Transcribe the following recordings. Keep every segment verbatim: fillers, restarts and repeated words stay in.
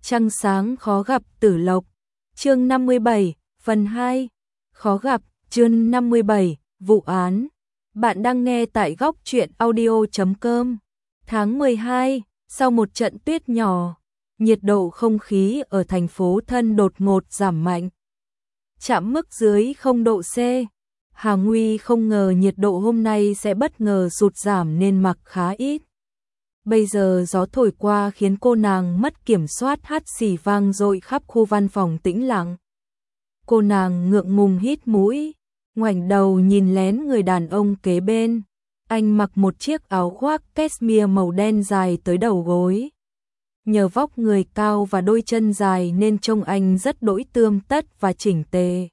Trăng sáng khó gặp Tử Lộc. Chương năm mươi bảy, phần hai. Khó gặp, chương năm mươi bảy, vụ án. Bạn đang nghe tại góc truyện audio chấm com. Tháng mười hai, sau một trận tuyết nhỏ, nhiệt độ không khí ở thành phố Thân đột ngột giảm mạnh, chạm mức dưới không độ C. Hà Nguy không ngờ nhiệt độ hôm nay sẽ bất ngờ sụt giảm nên mặc khá ít. Bây giờ gió thổi qua khiến cô nàng mất kiểm soát, hắt xì vang dội khắp khu văn phòng tĩnh lặng. Cô nàng ngượng ngùng hít mũi, ngoảnh đầu nhìn lén người đàn ông kế bên. Anh mặc một chiếc áo khoác cashmere màu đen dài tới đầu gối. Nhờ vóc người cao và đôi chân dài nên trông anh rất đỗi tươm tất và chỉnh tề.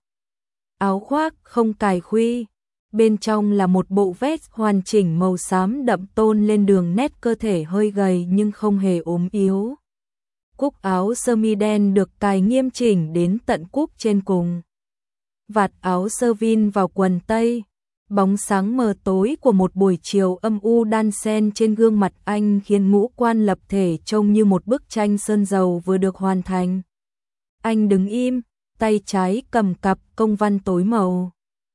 Áo khoác không cài khuy, bên trong là một bộ vest hoàn chỉnh màu xám đậm tôn lên đường nét cơ thể hơi gầy nhưng không hề ốm yếu. Cúc áo sơ mi đen được cài nghiêm chỉnh đến tận cúc trên cùng. Vạt áo sơ vin vào quần tây. Bóng sáng mờ tối của một buổi chiều âm u đan xen trên gương mặt anh khiến ngũ quan lập thể trông như một bức tranh sơn dầu vừa được hoàn thành. Anh đứng im, tay trái cầm cặp công văn tối màu.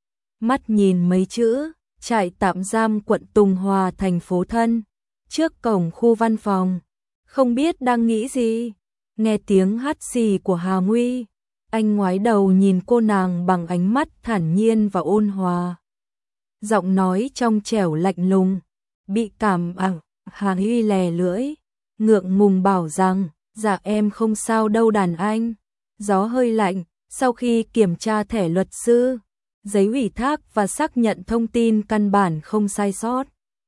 Mắt nhìn mấy chữ, trại tạm giam quận Tùng Hòa thành phố Thân, trước cổng khu văn phòng. Không biết đang nghĩ gì, nghe tiếng hắt xì của Hà Nguy, anh ngoái đầu nhìn cô nàng bằng ánh mắt thản nhiên và ôn hòa. Giọng nói trong trẻo lạnh lùng, bị cảm ảo, Hà Nguy lè lưỡi, ngượng ngùng bảo rằng, dạ em không sao đâu đàn anh. Gió hơi lạnh, sau khi kiểm tra thẻ luật sư, giấy ủy thác và xác nhận thông tin căn bản không sai sót.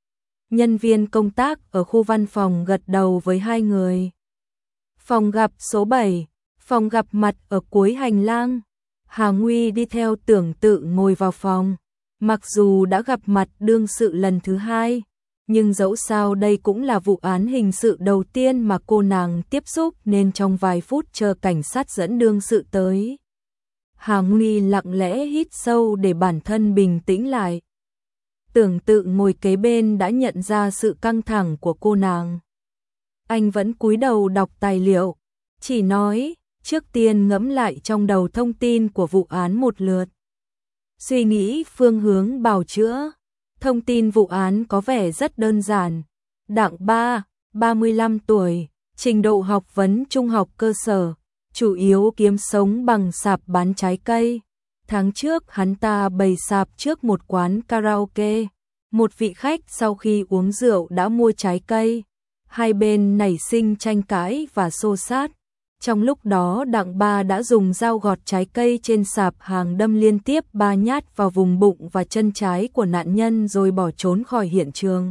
Nhân viên công tác ở khu văn phòng gật đầu với hai người. Phòng gặp số bảy, phòng gặp mặt ở cuối hành lang. Hà Nguy đi theo Tưởng Tự ngồi vào phòng. Mặc dù đã gặp mặt đương sự lần thứ hai, nhưng dẫu sao đây cũng là vụ án hình sự đầu tiên mà cô nàng tiếp xúc nên trong vài phút chờ cảnh sát dẫn đương sự tới, Hà Nguy lặng lẽ hít sâu để bản thân bình tĩnh lại. Tưởng Tự ngồi kế bên đã nhận ra sự căng thẳng của cô nàng. Anh vẫn cúi đầu đọc tài liệu, chỉ nói, trước tiên ngẫm lại trong đầu thông tin của vụ án một lượt. Suy nghĩ phương hướng bào chữa. Thông tin vụ án có vẻ rất đơn giản. Đặng Ba, ba mươi lăm tuổi, trình độ học vấn trung học cơ sở, chủ yếu kiếm sống bằng sạp bán trái cây. Tháng trước hắn ta bày sạp trước một quán karaoke. Một vị khách sau khi uống rượu đã mua trái cây. Hai bên nảy sinh tranh cãi và xô xát. Trong lúc đó Đặng Ba đã dùng dao gọt trái cây trên sạp hàng đâm liên tiếp ba nhát vào vùng bụng và chân trái của nạn nhân rồi bỏ trốn khỏi hiện trường.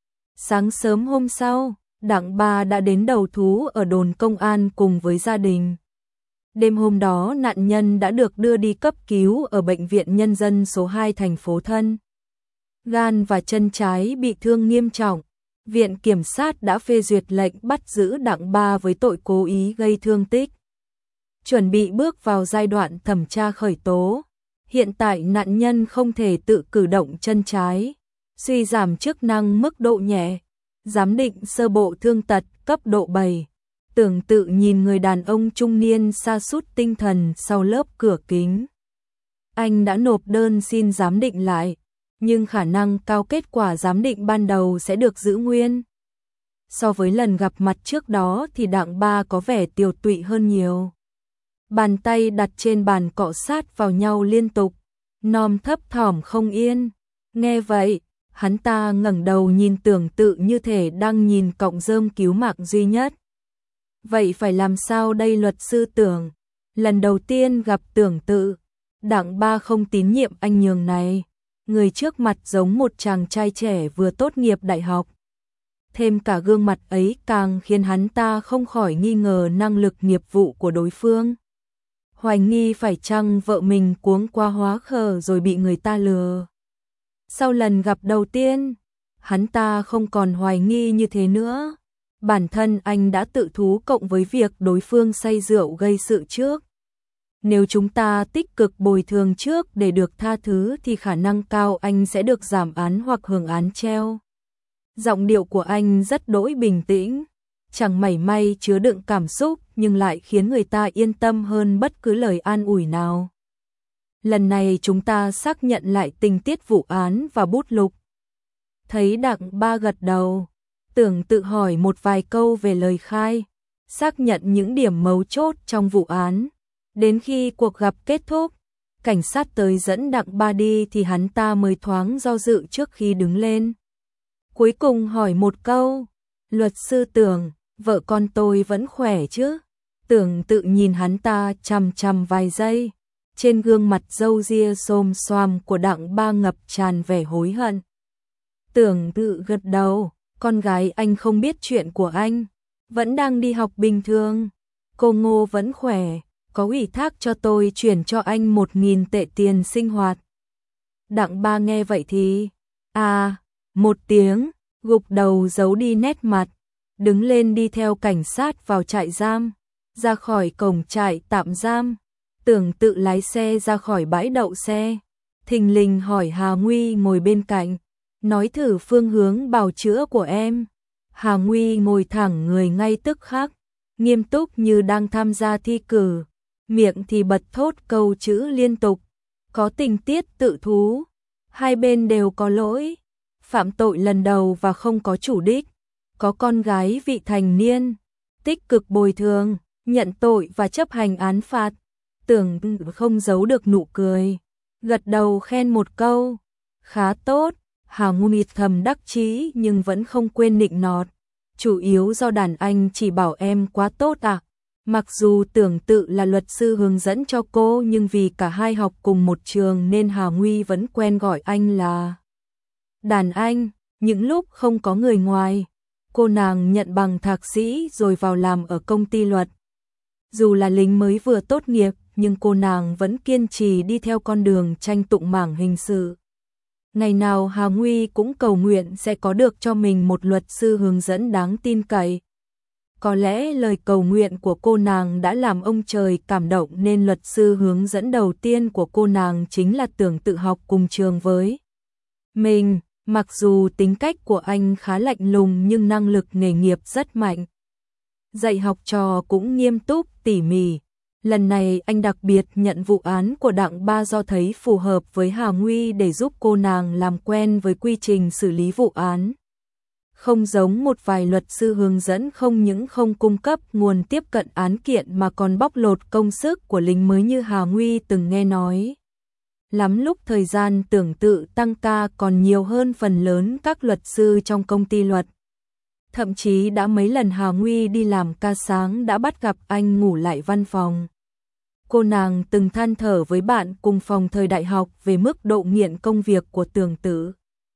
Sáng sớm hôm sau, Đặng Ba đã đến đầu thú ở đồn công an cùng với gia đình. Đêm hôm đó nạn nhân đã được đưa đi cấp cứu ở bệnh viện nhân dân số hai thành phố Thân. Gan và chân trái bị thương nghiêm trọng. Viện Kiểm sát đã phê duyệt lệnh bắt giữ Đặng Ba với tội cố ý gây thương tích. Chuẩn bị bước vào giai đoạn thẩm tra khởi tố. Hiện tại nạn nhân không thể tự cử động chân trái, suy giảm chức năng mức độ nhẹ, giám định sơ bộ thương tật cấp độ bảy. Tưởng Tự nhìn người đàn ông trung niên sa sút tinh thần sau lớp cửa kính. Anh đã nộp đơn xin giám định lại, nhưng khả năng cao kết quả giám định ban đầu sẽ được giữ nguyên. So với lần gặp mặt trước đó thì Đặng Ba có vẻ tiều tụy hơn nhiều. Bàn tay đặt trên bàn cọ sát vào nhau liên tục, nom thấp thỏm không yên. Nghe vậy, hắn ta ngẩng đầu nhìn Tưởng Tự như thể đang nhìn cọng rơm cứu mạng duy nhất. Vậy phải làm sao đây luật sư Tưởng? Lần đầu tiên gặp Tưởng Tự, Đặng Ba không tín nhiệm anh nhường này. Người trước mặt giống một chàng trai trẻ vừa tốt nghiệp đại học. Thêm cả gương mặt ấy càng khiến hắn ta không khỏi nghi ngờ năng lực nghiệp vụ của đối phương. Hoài nghi phải chăng vợ mình cuống qua hóa khờ rồi bị người ta lừa. Sau lần gặp đầu tiên, hắn ta không còn hoài nghi như thế nữa. Bản thân anh đã tự thú cộng với việc đối phương say rượu gây sự trước. Nếu chúng ta tích cực bồi thường trước để được tha thứ thì khả năng cao anh sẽ được giảm án hoặc hưởng án treo. Giọng điệu của anh rất đỗi bình tĩnh. chẳng mảy may chứa đựng cảm xúc nhưng lại khiến người ta yên tâm hơn bất cứ lời an ủi nào. Lần này chúng ta xác nhận lại tình tiết vụ án và bút lục. Thấy Đặng Ba gật đầu, Tưởng tự hỏi một vài câu về lời khai, xác nhận những điểm mấu chốt trong vụ án. Đến khi cuộc gặp kết thúc, cảnh sát tới dẫn Đặng Ba đi thì hắn ta mới thoáng do dự trước khi đứng lên. Cuối cùng hỏi một câu, luật sư Tưởng, vợ con tôi vẫn khỏe chứ? Tưởng tự nhìn hắn ta chằm chằm vài giây, trên gương mặt râu ria xồm xoàm của Đặng Ba ngập tràn vẻ hối hận. Tưởng tự gật đầu, con gái anh không biết chuyện của anh, vẫn đang đi học bình thường. Cô Ngô vẫn khỏe, có ủy thác cho tôi chuyển cho anh một nghìn tệ tiền sinh hoạt. Đặng Ba nghe vậy thì, à, một tiếng, gục đầu giấu đi nét mặt, đứng lên đi theo cảnh sát vào trại giam, ra khỏi cổng trại tạm giam. Tưởng tự lái xe ra khỏi bãi đậu xe, thình lình hỏi Hà Nguy ngồi bên cạnh, nói thử phương hướng bào chữa của em. Hà Nguy ngồi thẳng người ngay tức khắc, nghiêm túc như đang tham gia thi cử, miệng thì bật thốt câu chữ liên tục, có tình tiết tự thú, hai bên đều có lỗi, phạm tội lần đầu và không có chủ đích, có con gái vị thành niên, tích cực bồi thường, nhận tội và chấp hành án phạt. Tưởng không giấu được nụ cười, gật đầu khen một câu, khá tốt. Hà Nguy thầm đắc chí nhưng vẫn không quên nịnh nọt, chủ yếu do đàn anh chỉ bảo em quá tốt à. Mặc dù Tưởng tự là luật sư hướng dẫn cho cô nhưng vì cả hai học cùng một trường nên Hà Nguy vẫn quen gọi anh là đàn anh. Những lúc không có người ngoài, cô nàng nhận bằng thạc sĩ rồi vào làm ở công ty luật. Dù là lính mới vừa tốt nghiệp nhưng cô nàng vẫn kiên trì đi theo con đường tranh tụng mảng hình sự. Ngày nào Hà Nguy cũng cầu nguyện sẽ có được cho mình một luật sư hướng dẫn đáng tin cậy. Có lẽ lời cầu nguyện của cô nàng đã làm ông trời cảm động nên luật sư hướng dẫn đầu tiên của cô nàng chính là Tưởng tự học cùng trường với mình. Mặc dù tính cách của anh khá lạnh lùng nhưng năng lực nghề nghiệp rất mạnh. Dạy học trò cũng nghiêm túc, tỉ mỉ. Lần này anh đặc biệt nhận vụ án của Đặng Ba do thấy phù hợp với Hà Nguy để giúp cô nàng làm quen với quy trình xử lý vụ án. Không giống một vài luật sư hướng dẫn không những không cung cấp nguồn tiếp cận án kiện mà còn bóc lột công sức của lính mới như Hà Nguy từng nghe nói. Lắm lúc thời gian Tưởng tự tăng ca còn nhiều hơn phần lớn các luật sư trong công ty luật. Thậm chí đã mấy lần Hà Nguy đi làm ca sáng đã bắt gặp anh ngủ lại văn phòng. Cô nàng từng than thở với bạn cùng phòng thời đại học về mức độ nghiện công việc của Tưởng tự.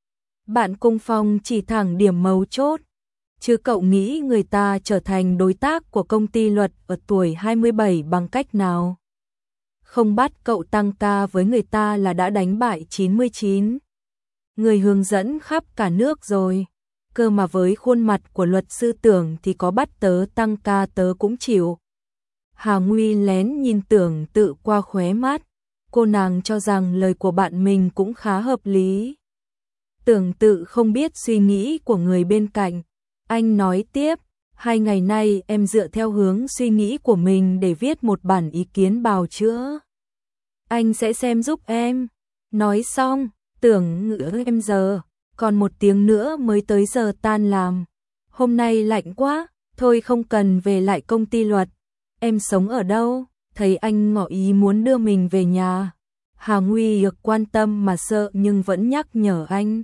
Bạn cùng phòng chỉ thẳng điểm mấu chốt, chứ cậu nghĩ người ta trở thành đối tác của công ty luật ở tuổi hai mươi bảy bằng cách nào? Không bắt cậu tăng ca với người ta là đã đánh bại chín mươi chín người hướng dẫn khắp cả nước rồi. Cơ mà với khuôn mặt của luật sư Tưởng thì có bắt tớ tăng ca tớ cũng chịu. Hà Nguy lén nhìn Tưởng tự qua khóe mắt, cô nàng cho rằng lời của bạn mình cũng khá hợp lý. Tưởng tự không biết suy nghĩ của người bên cạnh, anh nói tiếp, hai ngày nay em dựa theo hướng suy nghĩ của mình để viết một bản ý kiến bào chữa. Anh sẽ xem giúp em. Nói xong, Tưởng ngỡ em giờ. Còn một tiếng nữa mới tới giờ tan làm. Hôm nay lạnh quá, thôi không cần về lại công ty luật. Em sống ở đâu? Thấy anh ngỏ ý muốn đưa mình về nhà. Hà Nguy được quan tâm mà sợ nhưng vẫn nhắc nhở anh.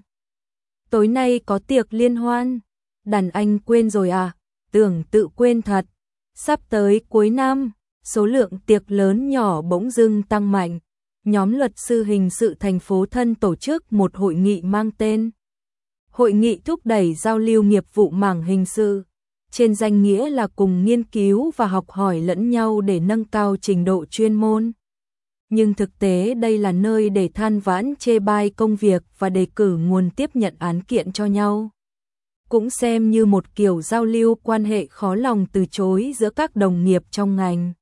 Tối nay có tiệc liên hoan. Đàn anh quên rồi à? Tưởng tự quên thật. Sắp tới cuối năm, số lượng tiệc lớn nhỏ bỗng dưng tăng mạnh. Nhóm luật sư hình sự thành phố Thân tổ chức một hội nghị mang tên Hội nghị thúc đẩy giao lưu nghiệp vụ mảng hình sự, trên danh nghĩa là cùng nghiên cứu và học hỏi lẫn nhau để nâng cao trình độ chuyên môn. Nhưng thực tế đây là nơi để than vãn chê bai công việc và đề cử nguồn tiếp nhận án kiện cho nhau. Cũng xem như một kiểu giao lưu quan hệ khó lòng từ chối giữa các đồng nghiệp trong ngành.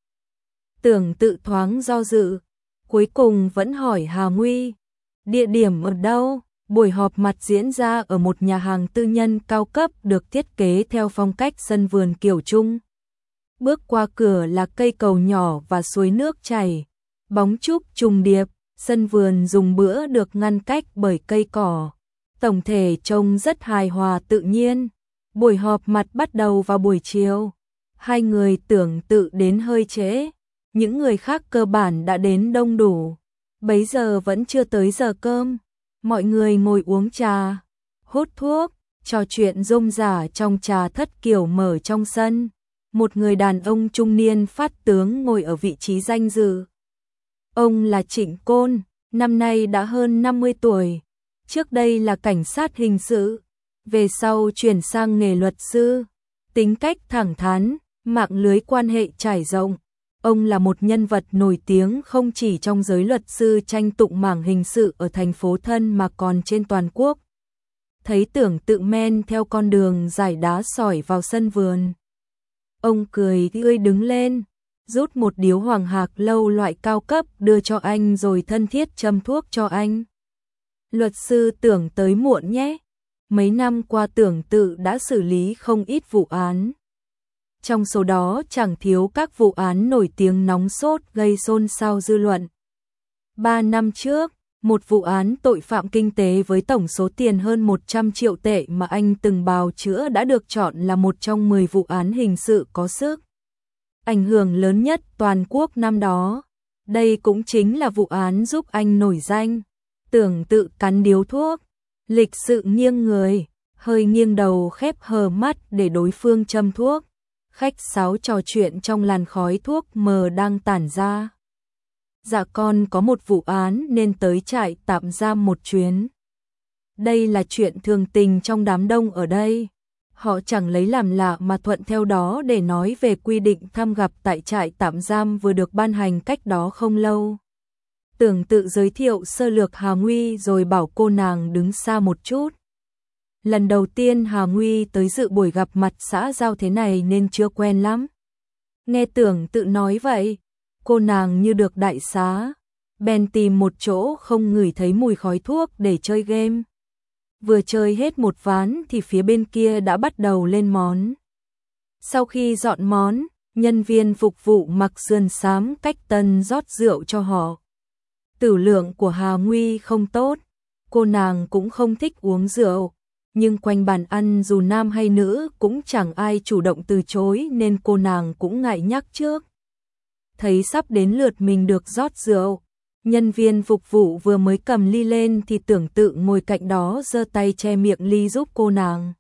Tưởng tự thoáng do dự, cuối cùng vẫn hỏi Hà Nguy, địa điểm ở đâu? Buổi họp mặt diễn ra ở một nhà hàng tư nhân cao cấp được thiết kế theo phong cách sân vườn kiểu Trung. Bước qua cửa là cây cầu nhỏ và suối nước chảy, bóng trúc trùng điệp, sân vườn dùng bữa được ngăn cách bởi cây cỏ. Tổng thể trông rất hài hòa tự nhiên. Buổi họp mặt bắt đầu vào buổi chiều. Hai người tưởng tự đến hơi trễ, những người khác cơ bản đã đến đông đủ. Bấy giờ vẫn chưa tới giờ cơm. Mọi người ngồi uống trà, hút thuốc, trò chuyện rôm rả trong trà thất kiểu mở trong sân. Một người đàn ông trung niên phát tướng ngồi ở vị trí danh dự. Ông là Trịnh Côn, năm nay đã hơn năm mươi tuổi. Trước đây là cảnh sát hình sự, về sau chuyển sang nghề luật sư. Tính cách thẳng thắn, mạng lưới quan hệ trải rộng. Ông là một nhân vật nổi tiếng không chỉ trong giới luật sư tranh tụng mảng hình sự ở thành phố Thân mà còn trên toàn quốc. Thấy Tưởng Tự men theo con đường dải đá sỏi vào sân vườn. Ông cười tươi đứng lên, rút một điếu hoàng hạc lâu loại cao cấp đưa cho anh rồi thân thiết châm thuốc cho anh. Luật sư Tưởng tới muộn nhé. Mấy năm qua Tưởng Tự đã xử lý không ít vụ án. Trong số đó chẳng thiếu các vụ án nổi tiếng nóng sốt gây xôn xao dư luận. Ba năm trước, một vụ án tội phạm kinh tế với tổng số tiền hơn một trăm triệu tệ mà anh từng bào chữa đã được chọn là một trong mười vụ án hình sự có sức ảnh hưởng lớn nhất toàn quốc năm đó. Đây cũng chính là vụ án giúp anh nổi danh. Tưởng Tự cắn điếu thuốc, lịch sự nghiêng người, hơi nghiêng đầu khép hờ mắt để đối phương châm thuốc. Khách sáo trò chuyện trong làn khói thuốc mờ đang tản ra. Dạ con có một vụ án nên tới trại tạm giam một chuyến. Đây là chuyện thường tình trong đám đông ở đây. Họ chẳng lấy làm lạ mà thuận theo đó để nói về quy định thăm gặp tại trại tạm giam vừa được ban hành cách đó không lâu. Tưởng Tự giới thiệu sơ lược Hà Nguy rồi bảo cô nàng đứng xa một chút. Lần đầu tiên Hà Nguy tới dự buổi gặp mặt xã giao thế này nên chưa quen lắm. Nghe Tưởng Tự nói vậy, cô nàng như được đại xá, bèn tìm một chỗ không ngửi thấy mùi khói thuốc để chơi game. Vừa chơi hết một ván thì phía bên kia đã bắt đầu lên món. Sau khi dọn món, nhân viên phục vụ mặc sườn xám cách tân rót rượu cho họ. Tử lượng của Hà Nguy không tốt, cô nàng cũng không thích uống rượu. Nhưng quanh bàn ăn dù nam hay nữ cũng chẳng ai chủ động từ chối nên cô nàng cũng ngại nhắc trước. Thấy sắp đến lượt mình được rót rượu, nhân viên phục vụ vừa mới cầm ly lên thì Tưởng Tự ngồi cạnh đó giơ tay che miệng ly giúp cô nàng.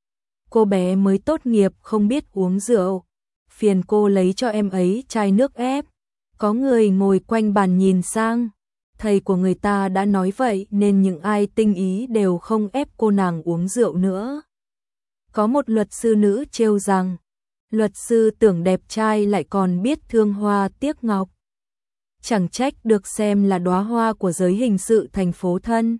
Cô bé mới tốt nghiệp không biết uống rượu, phiền cô lấy cho em ấy chai nước ép. Có người ngồi quanh bàn nhìn sang. Thầy của người ta đã nói vậy nên những ai tinh ý đều không ép cô nàng uống rượu nữa. Có một luật sư nữ trêu rằng, luật sư Tưởng đẹp trai lại còn biết thương hoa tiếc ngọc. Chẳng trách được xem là đóa hoa của giới hình sự thành phố Thân.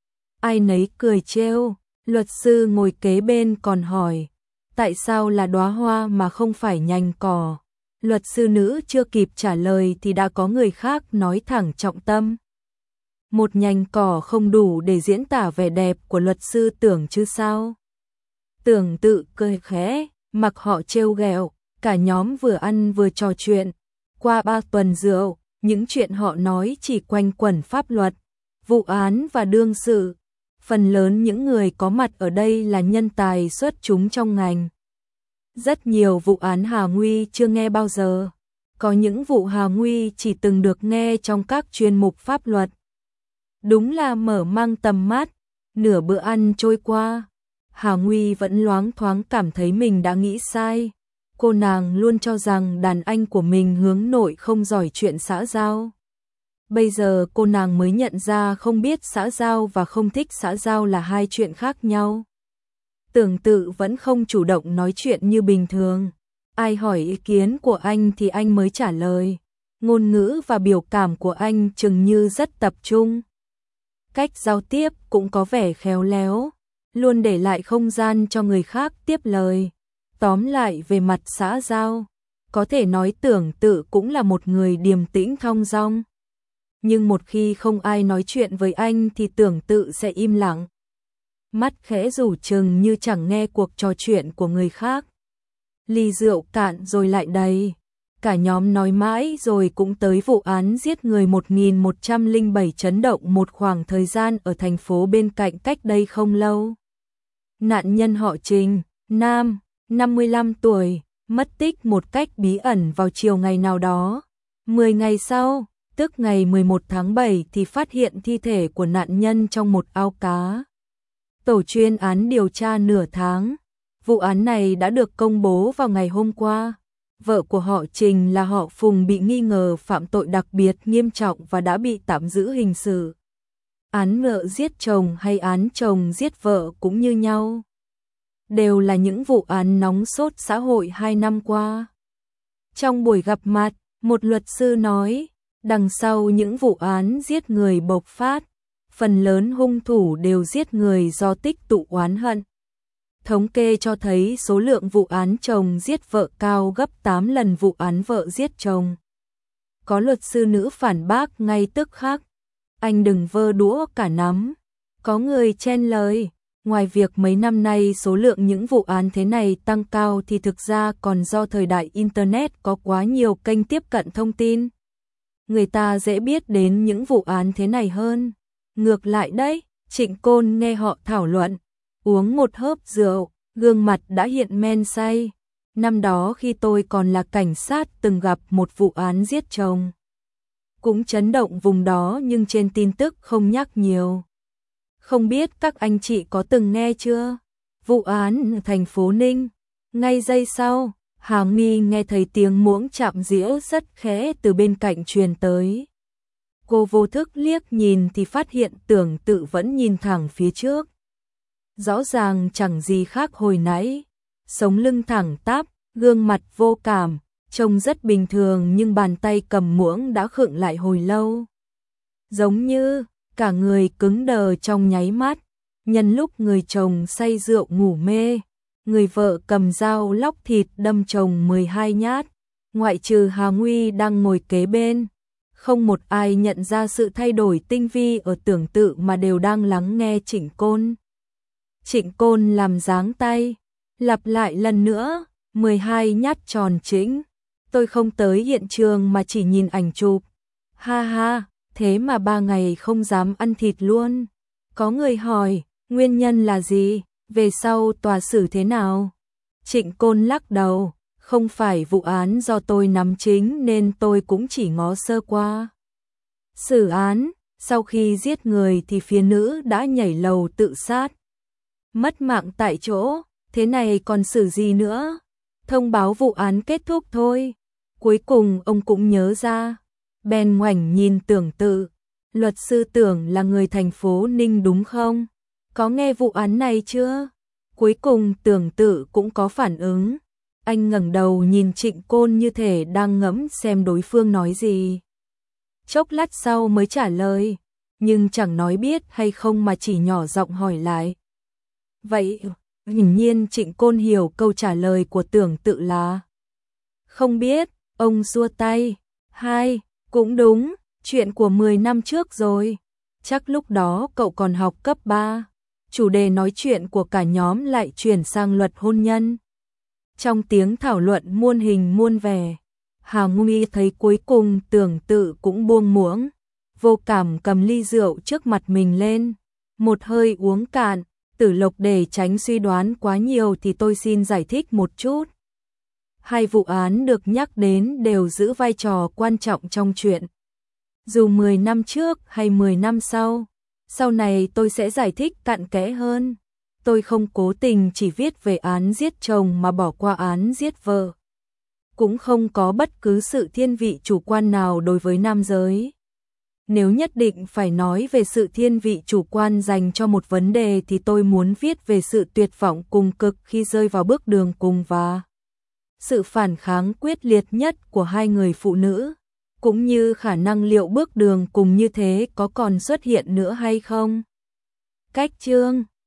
Ai nấy cười trêu, luật sư ngồi kế bên còn hỏi, tại sao là đóa hoa mà không phải nhành cỏ? Luật sư nữ chưa kịp trả lời thì đã có người khác nói thẳng trọng tâm. Một nhành cỏ không đủ để diễn tả vẻ đẹp của luật sư Tưởng chứ sao? Tưởng Tự cười khẽ, mặc họ trêu ghẹo, cả nhóm vừa ăn vừa trò chuyện. Qua ba tuần rượu, những chuyện họ nói chỉ quanh quẩn pháp luật, vụ án và đương sự. Phần lớn những người có mặt ở đây là nhân tài xuất chúng trong ngành. Rất nhiều vụ án Hà Nguy chưa nghe bao giờ. Có những vụ Hà Nguy chỉ từng được nghe trong các chuyên mục pháp luật. Đúng là mở mang tầm mắt. Nửa bữa ăn trôi qua, Hà Nguy vẫn loáng thoáng cảm thấy mình đã nghĩ sai. Cô nàng luôn cho rằng đàn anh của mình hướng nội không giỏi chuyện xã giao. Bây giờ cô nàng mới nhận ra không biết xã giao và không thích xã giao là hai chuyện khác nhau. Tưởng Tự vẫn không chủ động nói chuyện như bình thường. Ai hỏi ý kiến của anh thì anh mới trả lời. Ngôn ngữ và biểu cảm của anh chừng như rất tập trung. Cách giao tiếp cũng có vẻ khéo léo, luôn để lại không gian cho người khác tiếp lời. Tóm lại về mặt xã giao, có thể nói Tưởng Tự cũng là một người điềm tĩnh thong dong. nhưng một khi không ai nói chuyện với anh thì Tưởng Tự sẽ im lặng. Mắt khẽ rủ chừng như chẳng nghe cuộc trò chuyện của người khác. Ly rượu cạn rồi lại đầy. Cả nhóm nói mãi rồi cũng tới vụ án giết người một nghìn một trăm lẻ bảy chấn động một khoảng thời gian ở thành phố bên cạnh cách đây không lâu. Nạn nhân họ Trình, nam, năm mươi lăm tuổi, mất tích một cách bí ẩn vào chiều ngày nào đó. mười ngày sau, tức ngày mười một tháng bảy thì phát hiện thi thể của nạn nhân trong một ao cá. Tổ chuyên án điều tra nửa tháng. Vụ án này đã được công bố vào ngày hôm qua. Vợ của họ Trình là họ Phùng bị nghi ngờ phạm tội đặc biệt nghiêm trọng và đã bị tạm giữ hình sự. Án vợ giết chồng hay án chồng giết vợ cũng như nhau. Đều là những vụ án nóng sốt xã hội hai năm qua. Trong buổi gặp mặt, một luật sư nói, đằng sau những vụ án giết người bộc phát, phần lớn hung thủ đều giết người do tích tụ oán hận. Thống kê cho thấy số lượng vụ án chồng giết vợ cao gấp tám lần vụ án vợ giết chồng. Có luật sư nữ phản bác ngay tức khắc, anh đừng vơ đũa cả nắm. Có người chen lời, ngoài việc mấy năm nay số lượng những vụ án thế này tăng cao thì thực ra còn do thời đại Internet có quá nhiều kênh tiếp cận thông tin. Người ta dễ biết đến những vụ án thế này hơn. Ngược lại đấy, Trịnh Côn nghe họ thảo luận, uống một hớp rượu, gương mặt đã hiện men say. Năm đó khi tôi còn là cảnh sát từng gặp một vụ án giết chồng. Cũng chấn động vùng đó nhưng trên tin tức không nhắc nhiều. Không biết các anh chị có từng nghe chưa? Vụ án ở thành phố Ninh. Ngay giây sau, Hà My nghe thấy tiếng muỗng chạm dĩa rất khẽ từ bên cạnh truyền tới. Cô vô thức liếc nhìn thì phát hiện Tưởng Tự vẫn nhìn thẳng phía trước. Rõ ràng chẳng gì khác hồi nãy. Sống lưng thẳng tắp, gương mặt vô cảm, trông rất bình thường nhưng bàn tay cầm muỗng đã khựng lại hồi lâu. Giống như cả người cứng đờ trong nháy mắt. Nhân lúc người chồng say rượu ngủ mê, người vợ cầm dao lóc thịt đâm chồng mười hai nhát. Ngoại trừ Hà Nguy đang ngồi kế bên, không một ai nhận ra sự thay đổi tinh vi ở Tưởng Tự mà đều đang lắng nghe Trịnh Côn. Trịnh Côn làm dáng tay, lặp lại lần nữa, mười hai nhát tròn chính. Tôi không tới hiện trường mà chỉ nhìn ảnh chụp. Ha ha, thế mà ba ngày không dám ăn thịt luôn. Có người hỏi, nguyên nhân là gì? Về sau tòa xử thế nào? Trịnh Côn lắc đầu, không phải vụ án do tôi nắm chính nên tôi cũng chỉ ngó sơ qua. Xử án, sau khi giết người thì phía nữ đã nhảy lầu tự sát. Mất mạng tại chỗ, thế này còn xử gì nữa? Thông báo vụ án kết thúc thôi. Cuối cùng ông cũng nhớ ra, bèn ngoảnh nhìn Tưởng Tự. Luật sư Tưởng là người thành phố Ninh đúng không? Có nghe vụ án này chưa? Cuối cùng Tưởng Tự cũng có phản ứng. Anh ngẩng đầu nhìn Trịnh Côn như thể đang ngẫm xem đối phương nói gì. Chốc lát sau mới trả lời, nhưng chẳng nói biết hay không mà chỉ nhỏ giọng hỏi lại. Vậy, hiển nhiên Trịnh Côn hiểu câu trả lời của Tưởng Tự là không biết, ông xua tay. Hai, cũng đúng, chuyện của mười năm trước rồi. Chắc lúc đó cậu còn học cấp ba. Chủ đề nói chuyện của cả nhóm lại chuyển sang luật hôn nhân. Trong tiếng thảo luận muôn hình muôn vẻ, Hà Nguy thấy cuối cùng Tưởng Tự cũng buông muỗng, vô cảm cầm ly rượu trước mặt mình lên, một hơi uống cạn. Tử Lộc, để tránh suy đoán quá nhiều thì tôi xin giải thích một chút. Hai vụ án được nhắc đến đều giữ vai trò quan trọng trong chuyện. Dù mười năm trước hay mười năm sau, sau này tôi sẽ giải thích cặn kẽ hơn. Tôi không cố tình chỉ viết về án giết chồng mà bỏ qua án giết vợ. Cũng không có bất cứ sự thiên vị chủ quan nào đối với nam giới. Nếu nhất định phải nói về sự thiên vị chủ quan dành cho một vấn đề thì tôi muốn viết về sự tuyệt vọng cùng cực khi rơi vào bước đường cùng và sự phản kháng quyết liệt nhất của hai người phụ nữ, cũng như khả năng liệu bước đường cùng như thế có còn xuất hiện nữa hay không. Cách chương